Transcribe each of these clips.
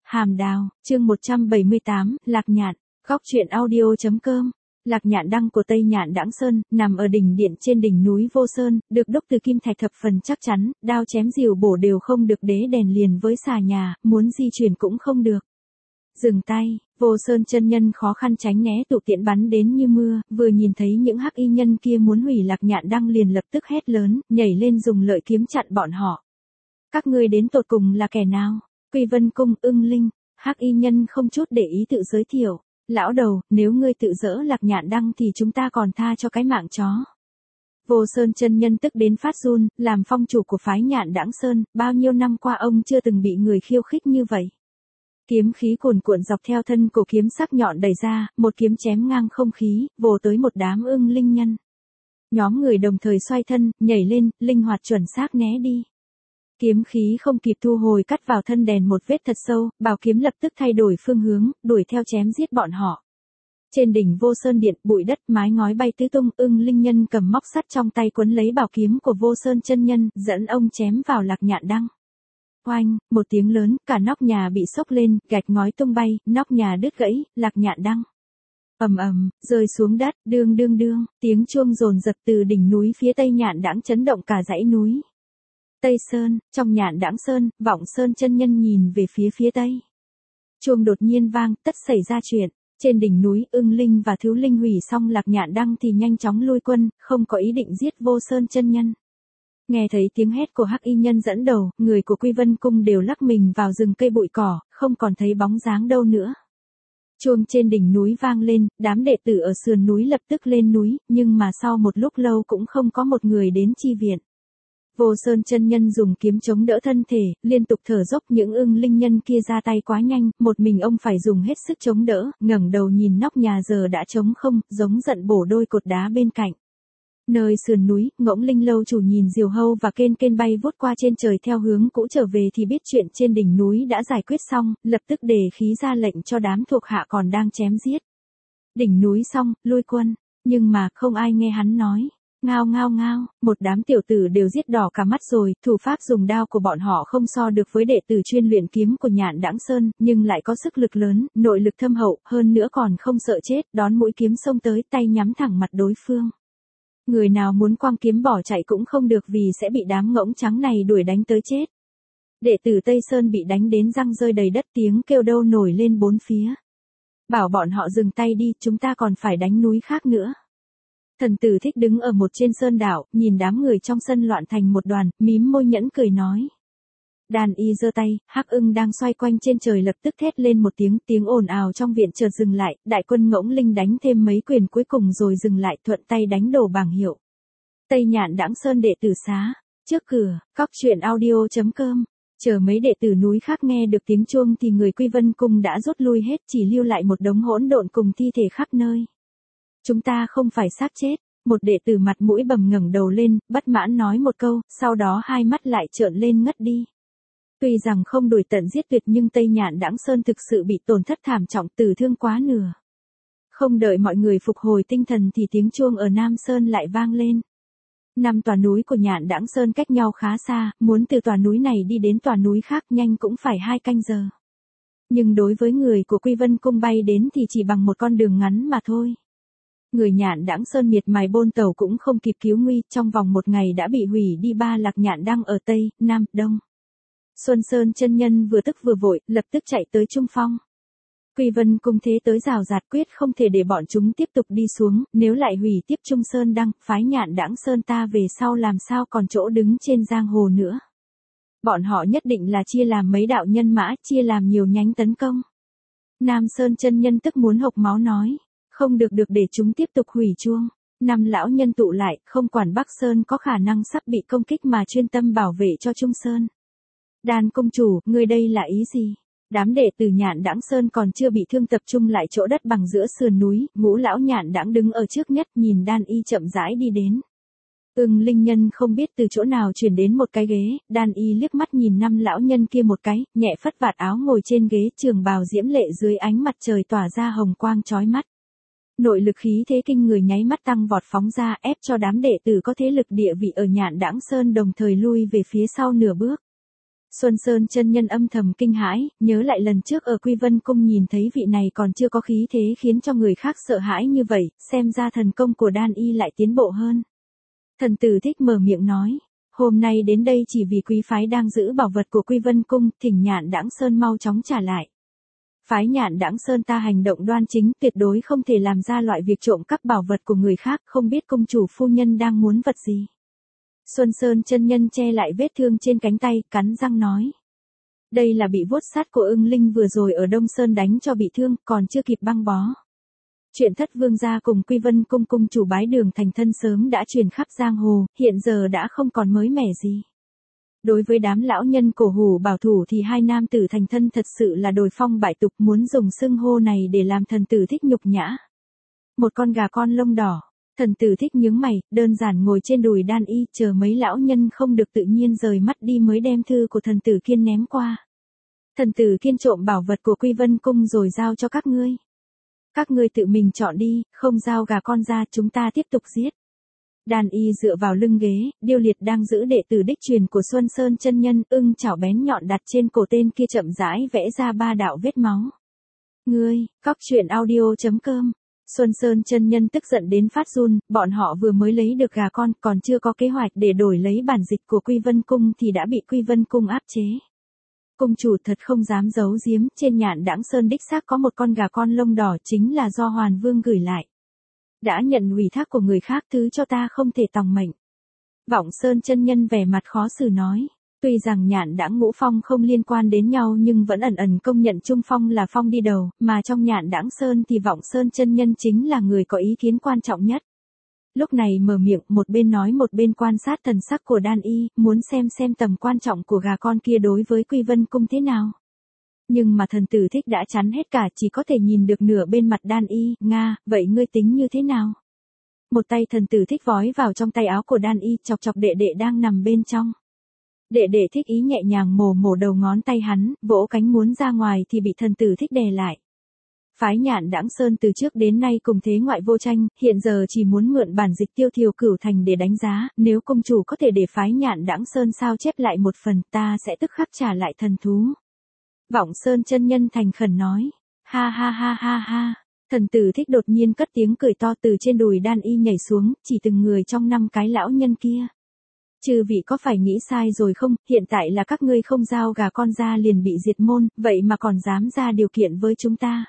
Hàm Đào, chương 178, Lạc Nhạn, góc truyện audio.com. Lạc Nhạn đăng của Tây Nhạn Đãng Sơn, nằm ở đỉnh điện trên đỉnh núi Vô Sơn, được đúc từ kim thạch thập phần chắc chắn, đao chém rìu bổ đều không được đế đèn liền với xà nhà, muốn di chuyển cũng không được. Dừng tay, Vô Sơn chân nhân khó khăn tránh né tụ tiễn bắn đến như mưa, vừa nhìn thấy những hắc y nhân kia muốn hủy Lạc Nhạn đăng liền lập tức hét lớn, nhảy lên dùng lợi kiếm chặn bọn họ. Các ngươi đến tột cùng là kẻ nào? Quy Vân Cung, Ưng Linh, hắc y nhân không chút để ý tự giới thiệu. Lão đầu, nếu ngươi tự dỡ Lạc Nhạn đăng thì chúng ta còn tha cho cái mạng chó. Vô Sơn chân nhân tức đến phát run, làm phong chủ của phái Nhạn Đãng Sơn, bao nhiêu năm qua ông chưa từng bị người khiêu khích như vậy. Kiếm khí cuồn cuộn dọc theo thân cổ kiếm sắc nhọn đẩy ra, một kiếm chém ngang không khí, vồ tới một đám ưng linh nhân. Nhóm người đồng thời xoay thân, nhảy lên, linh hoạt chuẩn xác né đi. Kiếm khí không kịp thu hồi cắt vào thân đèn một vết thật sâu, bảo kiếm lập tức thay đổi phương hướng, đuổi theo chém giết bọn họ. Trên đỉnh Vô Sơn điện, bụi đất mái ngói bay tứ tung, ưng linh nhân cầm móc sắt trong tay quấn lấy bảo kiếm của Vô Sơn chân nhân, dẫn ông chém vào Lạc Nhạn đăng. Oanh, một tiếng lớn, cả nóc nhà bị xốc lên, gạch ngói tung bay, nóc nhà đứt gãy, Lạc Nhạn đăng ầm ầm rơi xuống đất, đương đương đương, tiếng chuông dồn dập từ đỉnh núi phía Tây Nhạn Đãng chấn động cả dãy núi. Tây Sơn, trong Nhạn Đãng Sơn, Vọng Sơn chân nhân nhìn về phía Tây. Chuông đột nhiên vang, tất xảy ra chuyện. Trên đỉnh núi, Ưng Linh và Thiếu Linh hủy xong Lạc Nhạn đăng thì nhanh chóng lui quân, không có ý định giết Vô Sơn chân nhân. Nghe thấy tiếng hét của hắc y nhân dẫn đầu, người của Quy Vân Cung đều lắc mình vào rừng cây bụi cỏ, không còn thấy bóng dáng đâu nữa. Chuông trên đỉnh núi vang lên, đám đệ tử ở sườn núi lập tức lên núi, nhưng mà sau một lúc lâu cũng không có một người đến chi viện. Vô Sơn chân nhân dùng kiếm chống đỡ thân thể, liên tục thở dốc, những ưng linh nhân kia ra tay quá nhanh, một mình ông phải dùng hết sức chống đỡ, ngẩng đầu nhìn nóc nhà giờ đã trống không, giống giận bổ đôi cột đá bên cạnh. Nơi sườn núi, Ngỗng Linh lâu chủ nhìn diều hâu và kên kên bay vút qua trên trời theo hướng cũ trở về thì biết chuyện trên đỉnh núi đã giải quyết xong, lập tức đề khí ra lệnh cho đám thuộc hạ còn đang chém giết. Đỉnh núi xong, lui quân, nhưng mà không ai nghe hắn nói. Ngao ngao ngao, một đám tiểu tử đều giết đỏ cả mắt rồi, thủ pháp dùng đao của bọn họ không so được với đệ tử chuyên luyện kiếm của Nhạn Đãng Sơn, nhưng lại có sức lực lớn, nội lực thâm hậu, hơn nữa còn không sợ chết, đón mũi kiếm xông tới, tay nhắm thẳng mặt đối phương. Người nào muốn quăng kiếm bỏ chạy cũng không được vì sẽ bị đám ngỗng trắng này đuổi đánh tới chết. Đệ tử Tây Sơn bị đánh đến răng rơi đầy đất, tiếng kêu đau nổi lên bốn phía. Bảo bọn họ dừng tay đi, chúng ta còn phải đánh núi khác nữa. Thần tử Thích đứng ở một trên sơn đảo, nhìn đám người trong sân loạn thành một đoàn, mím môi nhẫn cười nói. Đàn y giơ tay, hắc ưng đang xoay quanh trên trời lập tức thét lên một tiếng ồn ào trong viện chợt dừng lại, đại quân Ngỗng Linh đánh thêm mấy quyền cuối cùng rồi dừng lại, thuận tay đánh đổ bảng hiệu. Tây Nhạn Đãng Sơn đệ tử xá, trước cửa, góc truyện audio.com. Chờ mấy đệ tử núi khác nghe được tiếng chuông thì người Quy Vân Cung đã rút lui hết, chỉ lưu lại một đống hỗn độn cùng thi thể khắp nơi. Chúng ta không phải xác chết, một đệ tử mặt mũi bầm ngẩng đầu lên, bất mãn nói một câu, sau đó hai mắt lại trợn lên ngất đi. Tuy rằng không đuổi tận giết tuyệt nhưng Tây Nhạn Đãng Sơn thực sự bị tổn thất thảm trọng, tử thương quá nửa. Không đợi mọi người phục hồi tinh thần thì tiếng chuông ở Nam Sơn lại vang lên. 5 tòa núi của Nhạn Đãng Sơn cách nhau khá xa, muốn từ tòa núi này đi đến tòa núi khác nhanh cũng phải 2 canh giờ. Nhưng đối với người của Quy Vân Cung bay đến thì chỉ bằng một con đường ngắn mà thôi. Người Nhạn Đãng Sơn miệt mài bôn tàu cũng không kịp cứu nguy, trong vòng một ngày đã bị hủy đi 3 Lạc Nhạn đăng ở Tây, Nam, Đông. Xuân Sơn chân nhân vừa tức vừa vội, lập tức chạy tới Trung Phong. Quy Vân Cung thế tới rào rạt quyết không thể để bọn chúng tiếp tục đi xuống, nếu lại hủy tiếp Trung Sơn đăng, phái Nhạn Đãng Sơn ta về sau làm sao còn chỗ đứng trên giang hồ nữa. Bọn họ nhất định là chia làm mấy đạo nhân mã, chia làm nhiều nhánh tấn công. Nam Sơn chân nhân tức muốn hộc máu nói. Không được để chúng tiếp tục hủy chuông. 5 lão nhân tụ lại, không quản Bắc Sơn có khả năng sắp bị công kích mà chuyên tâm bảo vệ cho Trung Sơn. Đan công chủ, ngươi đây là ý gì? Đám đệ tử Nhạn Đãng Sơn còn chưa bị thương tập trung lại chỗ đất bằng giữa sườn núi, Ngũ lão Nhạn Đãng đứng ở trước nhất nhìn Đan y chậm rãi đi đến. Ưng linh nhân không biết từ chỗ nào chuyển đến một cái ghế, Đan y liếc mắt nhìn 5 lão nhân kia một cái, nhẹ phất vạt áo ngồi trên ghế, trường bào diễm lệ dưới ánh mặt trời tỏa ra hồng quang chói mắt. Nội lực khí thế kinh người nháy mắt tăng vọt phóng ra, ép cho đám đệ tử có thế lực địa vị ở Nhạn Đãng Sơn đồng thời lui về phía sau nửa bước. Xuân Sơn chân nhân âm thầm kinh hãi, nhớ lại lần trước ở Quy Vân Cung nhìn thấy vị này còn chưa có khí thế khiến cho người khác sợ hãi như vậy, xem ra thần công của Đan Y lại tiến bộ hơn. Thần Tử Thích mở miệng nói, hôm nay đến đây chỉ vì quý phái đang giữ bảo vật của Quy Vân Cung, thỉnh Nhạn Đãng Sơn mau chóng trả lại. Phái Nhạn Đãng Sơn ta hành động đoan chính, tuyệt đối không thể làm ra loại việc trộm cắp bảo vật của người khác, không biết công chủ phu nhân đang muốn vật gì. Xuân Sơn chân nhân che lại vết thương trên cánh tay, cắn răng nói. Đây là bị vuốt sát của Ưng Linh vừa rồi ở Đông Sơn đánh cho bị thương, còn chưa kịp băng bó. Chuyện Thất Vương gia cùng Quy Vân Cung cung chủ bái đường thành thân sớm đã truyền khắp giang hồ, hiện giờ đã không còn mới mẻ gì. Đối với đám lão nhân cổ hủ bảo thủ thì hai nam tử thành thân thật sự là đồi phong bại tục, muốn dùng xưng hô này để làm Thần Tử Thích nhục nhã. Một con gà con lông đỏ. Thần Tử Thích nhướng mày, đơn giản ngồi trên đùi Đan Y, chờ mấy lão nhân không được tự nhiên rời mắt đi mới đem thư của Thần Tử Kiên ném qua. Thần Tử Kiên trộm bảo vật của Quy Vân Cung rồi giao cho các ngươi. Các ngươi tự mình chọn đi, không giao gà con ra, chúng ta tiếp tục giết. Đan Y dựa vào lưng ghế, Điêu Liệt đang giữ đệ tử đích truyền của Xuân Sơn chân nhân, ưng chảo bén nhọn đặt trên cổ tên kia chậm rãi vẽ ra 3 đạo vết máu. Ngươi, cóc truyện audio.com. Xuân Sơn chân nhân tức giận đến phát run, bọn họ vừa mới lấy được gà con, còn chưa có kế hoạch để đổi lấy bản dịch của Quy Vân Cung thì đã bị Quy Vân Cung áp chế. Cung chủ thật không dám giấu giếm, trên Nhạn Đãng Sơn đích xác có một con gà con lông đỏ, chính là do Hoàn Vương gửi lại. Đã nhận ủy thác của người khác, thứ cho ta không thể tòng mệnh. Vọng Sơn chân nhân vẻ mặt khó xử nói. Tuy rằng Nhạn Đãng Ngũ Phong không liên quan đến nhau nhưng vẫn ẩn ẩn công nhận Trung Phong là phong đi đầu, mà trong Nhạn Đãng Sơn thì Vọng Sơn chân nhân chính là người có ý kiến quan trọng nhất. Lúc này mở miệng, một bên nói một bên quan sát thần sắc của Đan Y, muốn xem tầm quan trọng của gà con kia đối với Quy Vân Cung thế nào. Nhưng mà Thần Tử Thích đã chắn hết cả, chỉ có thể nhìn được nửa bên mặt Đan Y. Nga, vậy ngươi tính như thế nào? Một tay Thần Tử Thích vói vào trong tay áo của Đan Y, chọc chọc đệ đệ đang nằm bên trong. Đệ đệ thích ý nhẹ nhàng mổ đầu ngón tay hắn, vỗ cánh muốn ra ngoài thì bị Thần Tử Thích đè lại. Phái Nhạn Đãng Sơn từ trước đến nay cùng thế ngoại vô tranh, hiện giờ chỉ muốn mượn bản dịch Tiêu Thiều Cửu Thành để đánh giá, nếu công chủ có thể để phái Nhạn Đãng Sơn sao chép lại một phần, ta sẽ tức khắc trả lại thần thú. Vọng Sơn chân nhân thành khẩn nói, ha ha ha ha ha. Thần Tử Thích đột nhiên cất tiếng cười to, từ trên đùi Đan Y nhảy xuống, chỉ từng người trong 5 cái lão nhân kia. Chư vị có phải nghĩ sai rồi không, hiện tại là các ngươi không giao gà con ra liền bị diệt môn, vậy mà còn dám ra điều kiện với chúng ta.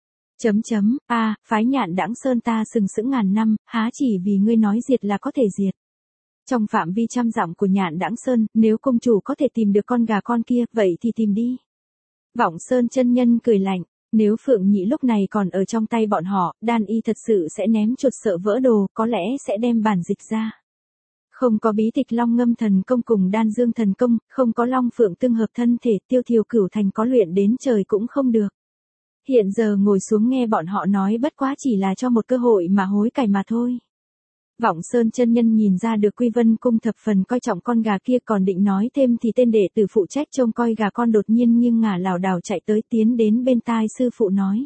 Phái Nhạn Đãng Sơn ta sừng sững ngàn năm, há chỉ vì ngươi nói diệt là có thể diệt. Trong phạm vi trăm dặm của Nhạn Đãng Sơn, nếu công chủ có thể tìm được con gà con kia, vậy thì tìm đi. Vọng Sơn chân nhân cười lạnh, nếu Phượng Nhị lúc này còn ở trong tay bọn họ, Đan Y thật sự sẽ ném chuột sợ vỡ đồ, có lẽ sẽ đem bản dịch ra. Không có bí tịch Long Ngâm thần công cùng Đan Dương thần công, không có Long Phượng tương hợp thân thể, Tiêu Thiều Cửu Thành có luyện đến trời cũng không được. Hiện giờ ngồi xuống nghe bọn họ nói bất quá chỉ là cho một cơ hội mà hối cải mà thôi. Vọng Sơn chân nhân nhìn ra được Quy Vân Cung thập phần coi trọng con gà kia, còn định nói thêm thì tên đệ tử phụ trách trông coi gà con đột nhiên nghiêng ngả lảo đảo chạy tới, tiến đến bên tai sư phụ nói.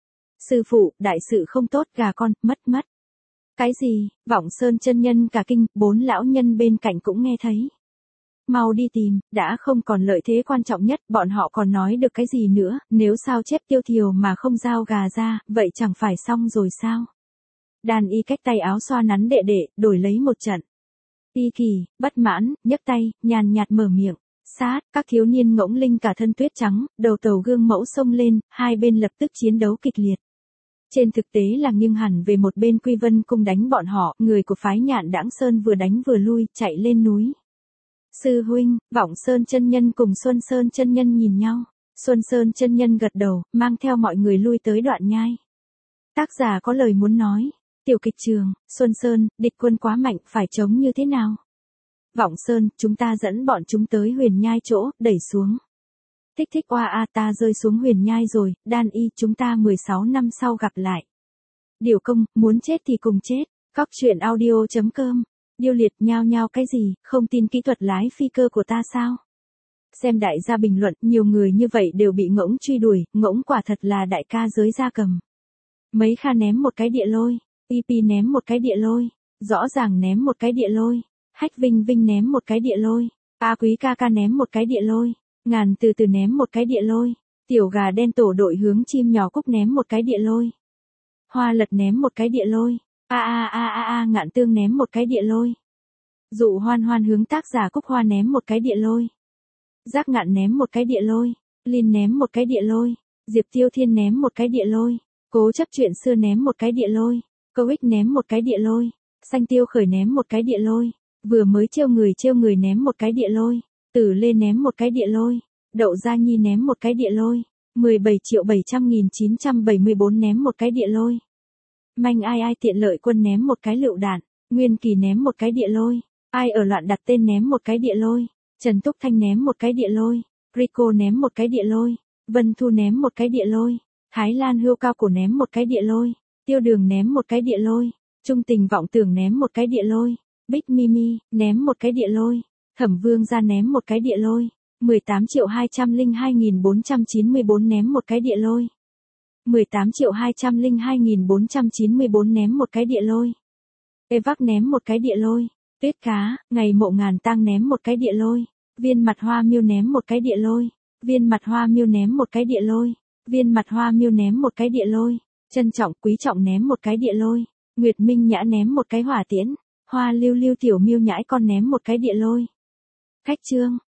Sư phụ, đại sự không tốt, gà con, mất. Cái gì? Vọng Sơn chân nhân cả kinh, 4 lão nhân bên cạnh cũng nghe thấy. Mau đi tìm, đã không còn lợi thế quan trọng nhất, bọn họ còn nói được cái gì nữa, nếu sao chép Tiêu Thiều mà không giao gà ra, vậy chẳng phải xong rồi sao? Đan Y cách tay áo xoa nắn đệ đệ, đổi lấy một trận. Y Kỳ, bất mãn, nhấc tay, nhàn nhạt mở miệng. Sát, các thiếu niên ngỗng linh cả thân tuyết trắng, đầu tàu gương mẫu xông lên, hai bên lập tức chiến đấu kịch liệt. Trên thực tế là nghiêng hẳn về một bên, Quy Vân Cung đánh bọn họ, người của phái Nhạn Đãng Sơn vừa đánh vừa lui, chạy lên núi. Sư huynh, Vọng Sơn chân nhân cùng Xuân Sơn chân nhân nhìn nhau. Xuân Sơn chân nhân gật đầu, mang theo mọi người lui tới đoạn nhai. Tác giả có lời muốn nói. Tiểu kịch trường, Xuân Sơn, địch quân quá mạnh, phải chống như thế nào? Vọng Sơn, chúng ta dẫn bọn chúng tới huyền nhai chỗ, đẩy xuống. Thích oa ta rơi xuống huyền nhai rồi, Đan Y, chúng ta 16 năm sau gặp lại. Điều công, muốn chết thì cùng chết. Cóc truyện audio.com. Điêu Liệt, nhao cái gì, không tin kỹ thuật lái phi cơ của ta sao? Xem đại gia bình luận, nhiều người như vậy đều bị ngỗng truy đuổi, ngỗng quả thật là đại ca giới gia cầm. Mấy Kha ném một cái địa lôi, EP ném một cái địa lôi, rõ ràng ném một cái địa lôi, Hách Vinh ném một cái địa lôi, A Quý ca ném một cái địa lôi. Ngàn từ từ ném một cái địa lôi. Tiểu gà đen tổ đội hướng chim nhỏ cúc ném một cái địa lôi. Hoa lật ném một cái địa lôi. Ngạn tương ném một cái địa lôi. Dụ hoan hoan hướng tác giả cúc hoa ném một cái địa lôi. Giác ngạn ném một cái địa lôi. Linh ném một cái địa lôi. Diệp Tiêu Thiên ném một cái địa lôi. Cố chấp chuyện xưa ném một cái địa lôi. Câu ích ném một cái địa lôi. Xanh Tiêu Khởi ném một cái địa lôi. Vừa mới trêu người ném một cái địa lôi. Tử Lê ném một cái địa lôi. Đậu Gia Nhi ném một cái địa lôi. 17.700.974 ném một cái địa lôi. Manh ai tiện lợi quân ném một cái lựu đạn. Nguyên Kỳ ném một cái địa lôi. Ai ở loạn đặt tên ném một cái địa lôi. Trần Túc Thanh ném một cái địa lôi. Rico ném một cái địa lôi. Vân Thu ném một cái địa lôi. Thái Lan Hươu Cao Cổ ném một cái địa lôi. Tiêu Đường ném một cái địa lôi. Trung Tình Vọng Tưởng ném một cái địa lôi. Bích Mimi ném một cái địa lôi. Thẩm Vương Gia ném một cái địa lôi. 18.202.494 ném một cái địa lôi. 18.202.494 ném một cái địa lôi. Evac ném một cái địa lôi. Tuyết Cá, Ngày Mộ Ngàn Tang ném một cái địa lôi. Viên Mặt Hoa Miêu ném một cái địa lôi. Viên Mặt Hoa Miêu ném một cái địa lôi. Viên Mặt Hoa Miêu ném một cái địa lôi. Trân Trọng Quý Trọng ném một cái địa lôi. Nguyệt Minh Nhã ném một cái hỏa tiễn. Hoa Lưu Lưu Tiểu Miêu Nhãi Con ném một cái địa lôi. Khách Trương,